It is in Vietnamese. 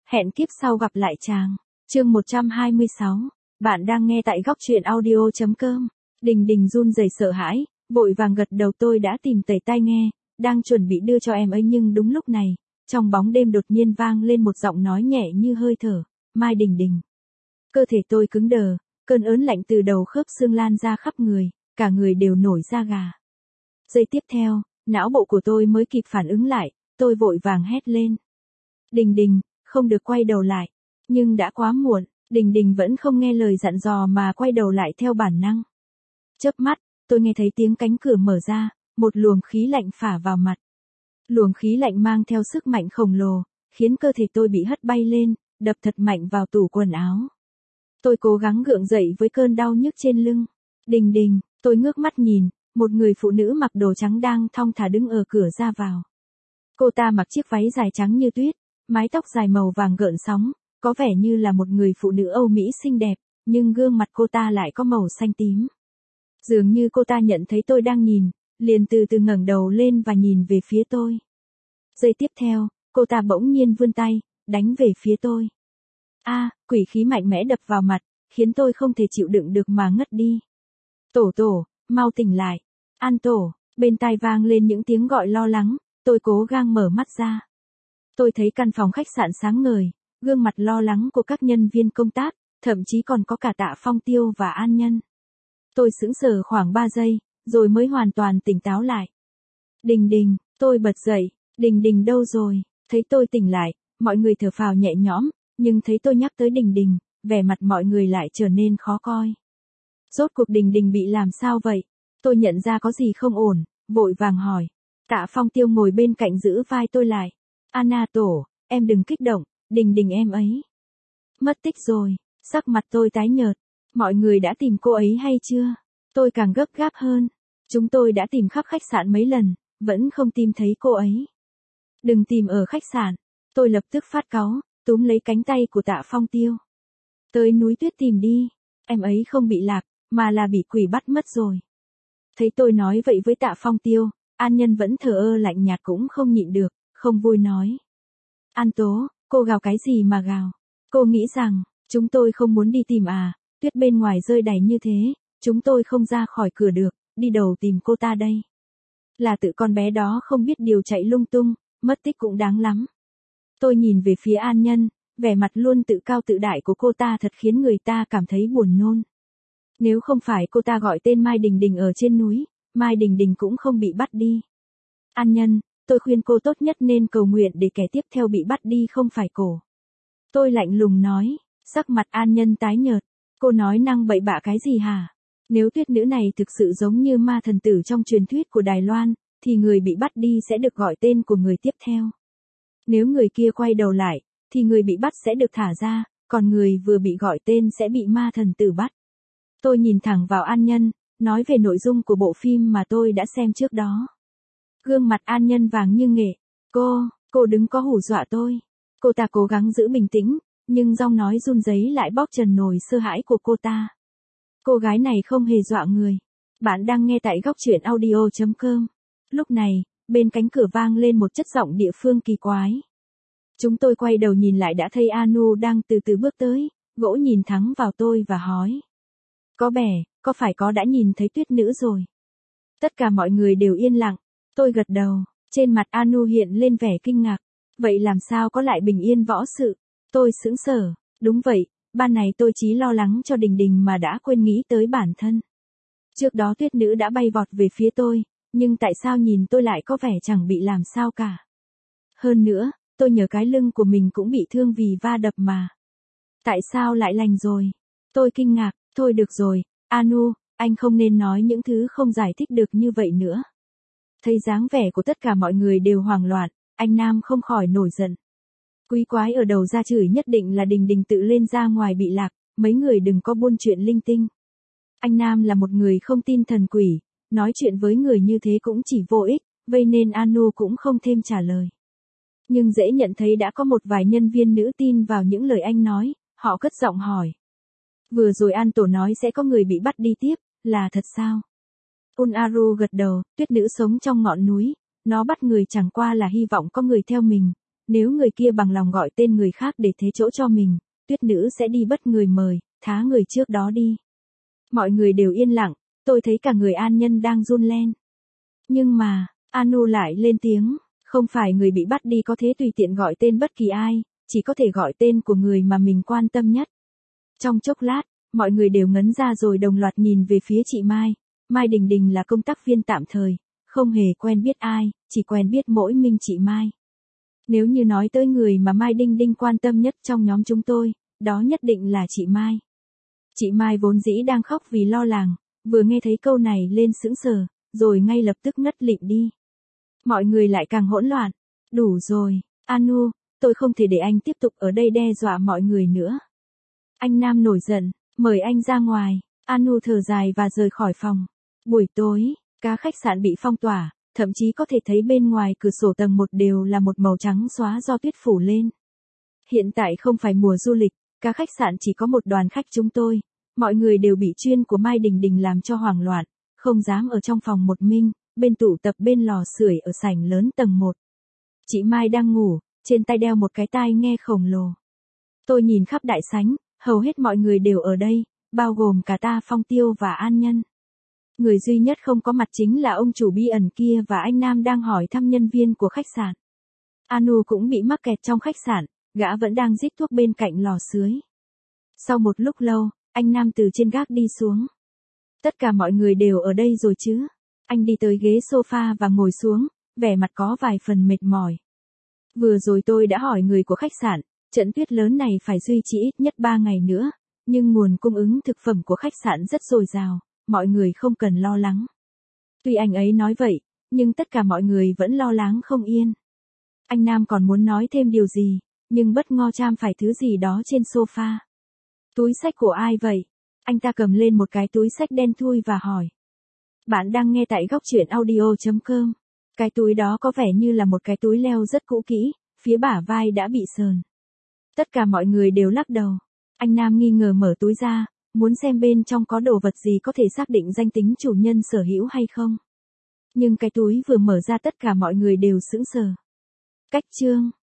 Hẹn kiếp sau gặp lại chàng. Chương 126. Bạn đang nghe tại góc truyện audio.com. Đình Đình run rẩy sợ hãi, vội vàng gật đầu. Tôi đã tìm tẩy tai nghe, đang chuẩn bị đưa cho em ấy, nhưng đúng lúc này, trong bóng đêm đột nhiên vang lên một giọng nói nhẹ như hơi thở. Mai Đình Đình. Cơ thể tôi cứng đờ, cơn ớn lạnh từ đầu khớp xương lan ra khắp người, cả người đều nổi da gà. Giây tiếp theo, não bộ của tôi mới kịp phản ứng lại, tôi vội vàng hét lên. Đình Đình, không được quay đầu lại. Nhưng đã quá muộn, Đình Đình vẫn không nghe lời dặn dò mà quay đầu lại theo bản năng. Chớp mắt, tôi nghe thấy tiếng cánh cửa mở ra, một luồng khí lạnh phả vào mặt. Luồng khí lạnh mang theo sức mạnh khổng lồ, khiến cơ thể tôi bị hất bay lên, đập thật mạnh vào tủ quần áo. Tôi cố gắng gượng dậy với cơn đau nhức trên lưng. Đình Đình, tôi ngước mắt nhìn, một người phụ nữ mặc đồ trắng đang thong thả đứng ở cửa ra vào. Cô ta mặc chiếc váy dài trắng như tuyết, mái tóc dài màu vàng gợn sóng, có vẻ như là một người phụ nữ Âu Mỹ xinh đẹp, nhưng gương mặt cô ta lại có màu xanh tím. Dường như cô ta nhận thấy tôi đang nhìn, liền từ từ ngẩng đầu lên và nhìn về phía tôi. Giây tiếp theo, cô ta bỗng nhiên vươn tay, đánh về phía tôi. Quỷ khí mạnh mẽ đập vào mặt, khiến tôi không thể chịu đựng được mà ngất đi. Tổ tổ, mau tỉnh lại. An tổ, bên tai vang lên những tiếng gọi lo lắng, tôi cố gắng mở mắt ra. Tôi thấy căn phòng khách sạn sáng ngời, gương mặt lo lắng của các nhân viên công tác, thậm chí còn có cả Tạ Phong Tiêu và An Nhân. Tôi sững sờ khoảng 3 giây, rồi mới hoàn toàn tỉnh táo lại. Đình Đình, tôi bật dậy, Đình Đình đâu rồi? Thấy tôi tỉnh lại, mọi người thở phào nhẹ nhõm, nhưng thấy tôi nhắc tới Đình Đình, vẻ mặt mọi người lại trở nên khó coi. Rốt cuộc Đình Đình bị làm sao vậy? Tôi nhận ra có gì không ổn, vội vàng hỏi. Tạ Phong Tiêu ngồi bên cạnh giữ vai tôi lại. Anna tổ, em đừng kích động, Đình Đình em ấy mất tích rồi. Sắc mặt tôi tái nhợt. Mọi người đã tìm cô ấy hay chưa? Tôi càng gấp gáp hơn. Chúng tôi đã tìm khắp khách sạn mấy lần, vẫn không tìm thấy cô ấy. Đừng tìm ở khách sạn. Tôi lập tức phát cáu, túm lấy cánh tay của Tạ Phong Tiêu. Tới núi tuyết tìm đi. Em ấy không bị lạc, mà là bị quỷ bắt mất rồi. Thấy tôi nói vậy với Tạ Phong Tiêu, An Nhân vẫn thờ ơ lạnh nhạt cũng không nhịn được, không vui nói. An Tố, cô gào cái gì mà gào? Cô nghĩ rằng, chúng tôi không muốn đi tìm à? Tuyết bên ngoài rơi đầy như thế, chúng tôi không ra khỏi cửa được, đi đầu tìm cô ta đây. Là tự con bé đó không biết điều chạy lung tung, mất tích cũng đáng lắm. Tôi nhìn về phía An Nhân, vẻ mặt luôn tự cao tự đại của cô ta thật khiến người ta cảm thấy buồn nôn. Nếu không phải cô ta gọi tên Mai Đình Đình ở trên núi, Mai Đình Đình cũng không bị bắt đi. An Nhân, tôi khuyên cô tốt nhất nên cầu nguyện để kẻ tiếp theo bị bắt đi không phải cô. Tôi lạnh lùng nói, sắc mặt An Nhân tái nhợt. Cô nói năng bậy bạ cái gì hả? Nếu tuyết nữ này thực sự giống như ma thần tử trong truyền thuyết của Đài Loan, thì người bị bắt đi sẽ được gọi tên của người tiếp theo. Nếu người kia quay đầu lại, thì người bị bắt sẽ được thả ra, còn người vừa bị gọi tên sẽ bị ma thần tử bắt. Tôi nhìn thẳng vào An Nhân, nói về nội dung của bộ phim mà tôi đã xem trước đó. Gương mặt An Nhân vàng như nghệ. Cô đừng có hù dọa tôi. Cô ta cố gắng giữ bình tĩnh, nhưng giọng nói run rẩy lại bóc trần nỗi sợ hãi của cô ta. Cô gái này không hề dọa người. Bạn đang nghe tại góc truyện audio.com. Lúc này, bên cánh cửa vang lên một chất giọng địa phương kỳ quái. Chúng tôi quay đầu nhìn lại đã thấy Anu đang từ từ bước tới, gỗ nhìn thẳng vào tôi và hỏi. Có bè, có phải có đã nhìn thấy tuyết nữ rồi? Tất cả mọi người đều yên lặng. Tôi gật đầu, trên mặt Anu hiện lên vẻ kinh ngạc. Vậy làm sao có lại bình yên võ sự? Tôi sững sờ. Đúng vậy, ban này tôi chỉ lo lắng cho Đình Đình mà đã quên nghĩ tới bản thân. Trước đó tuyết nữ đã bay vọt về phía tôi, nhưng tại sao nhìn tôi lại có vẻ chẳng bị làm sao cả? Hơn nữa, tôi nhớ cái lưng của mình cũng bị thương vì va đập mà. Tại sao lại lành rồi? Tôi kinh ngạc. Thôi được rồi, Anu, anh không nên nói những thứ không giải thích được như vậy nữa. Thấy dáng vẻ của tất cả mọi người đều hoảng loạn, anh Nam không khỏi nổi giận. Quý quái ở đầu ra chửi nhất định là Đình Đình tự lên ra ngoài bị lạc, mấy người đừng có buôn chuyện linh tinh. Anh Nam là một người không tin thần quỷ, nói chuyện với người như thế cũng chỉ vô ích, vậy nên Anu cũng không thêm trả lời. Nhưng dễ nhận thấy đã có một vài nhân viên nữ tin vào những lời anh nói, họ cất giọng hỏi. Vừa rồi An Tổ nói sẽ có người bị bắt đi tiếp, là thật sao? Unaru gật đầu, tuyết nữ sống trong ngọn núi, nó bắt người chẳng qua là hy vọng có người theo mình, Nếu người kia bằng lòng gọi tên người khác để thế chỗ cho mình, Tuyết nữ sẽ đi bất người mời, thá người trước đó đi. Mọi người đều yên lặng, tôi thấy cả người An Nhân đang run lên. Nhưng mà, Anu lại lên tiếng, không phải người bị bắt đi có thể tùy tiện gọi tên bất kỳ ai, chỉ có thể gọi tên của người mà mình quan tâm nhất. Trong chốc lát, mọi người đều ngấn ra rồi đồng loạt nhìn về phía chị Mai. Mai Đình Đình là công tác viên tạm thời, không hề quen biết ai, chỉ quen biết mỗi mình chị Mai. Nếu như nói tới người mà Mai Đinh Đinh quan tâm nhất trong nhóm chúng tôi, đó nhất định là chị Mai. Chị Mai vốn dĩ đang khóc vì lo lắng, vừa nghe thấy câu này lên sững sờ, rồi ngay lập tức ngất lịm đi. Mọi người lại càng hỗn loạn. Đủ rồi, Anu, tôi không thể để anh tiếp tục ở đây đe dọa mọi người nữa. Anh Nam nổi giận, mời anh ra ngoài. Anu thở dài và rời khỏi phòng. Buổi tối, cả khách sạn bị phong tỏa, thậm chí có thể thấy bên ngoài cửa sổ tầng 1 đều là một màu trắng xóa do tuyết phủ lên. Hiện tại không phải mùa du lịch, cả khách sạn chỉ có một đoàn khách chúng tôi. Mọi người đều bị chuyên của Mai Đình Đình làm cho hoảng loạn, không dám ở trong phòng một mình, bên tụ tập bên lò sưởi ở sảnh lớn tầng 1. Chị Mai đang ngủ, trên tay đeo một cái tai nghe khổng lồ. Tôi nhìn khắp đại sảnh, hầu hết mọi người đều ở đây, bao gồm cả ta Phong Tiêu và An Nhân. Người duy nhất không có mặt chính là ông chủ bí ẩn kia và anh Nam đang hỏi thăm nhân viên của khách sạn. Anu cũng bị mắc kẹt trong khách sạn, gã vẫn đang rít thuốc bên cạnh lò sưởi. Sau một lúc lâu, anh Nam từ trên gác đi xuống. Tất cả mọi người đều ở đây rồi chứ? Anh đi tới ghế sofa và ngồi xuống, vẻ mặt có vài phần mệt mỏi. Vừa rồi tôi đã hỏi người của khách sạn, trận tuyết lớn này phải duy trì ít nhất 3 ngày nữa, nhưng nguồn cung ứng thực phẩm của khách sạn rất dồi dào, mọi người không cần lo lắng. Tuy anh ấy nói vậy, nhưng tất cả mọi người vẫn lo lắng không yên. Anh Nam còn muốn nói thêm điều gì, nhưng bất ngờ chạm phải thứ gì đó trên sofa. Túi xách của ai vậy? Anh ta cầm lên một cái túi xách đen thui và hỏi. Bạn đang nghe tại góc truyện audio.com. Cái túi đó có vẻ như là một cái túi leo rất cũ kỹ, phía bả vai đã bị sờn. Tất cả mọi người đều lắc đầu. Anh Nam nghi ngờ mở túi ra, muốn xem bên trong có đồ vật gì có thể xác định danh tính chủ nhân sở hữu hay không. Nhưng cái túi vừa mở ra tất cả mọi người đều sững sờ. Cách chương